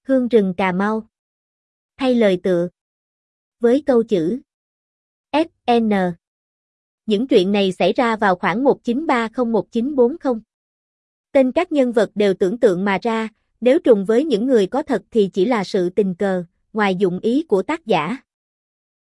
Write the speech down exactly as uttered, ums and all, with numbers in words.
Hương rừng Cà Mau. Thay lời tựa. Với câu chữ ép en. Những chuyện này xảy ra vào khoảng một chín ba không một chín bốn không. Tên các nhân vật đều tưởng tượng mà ra, nếu trùng với những người có thật thì chỉ là sự tình cờ, ngoài dụng ý của tác giả.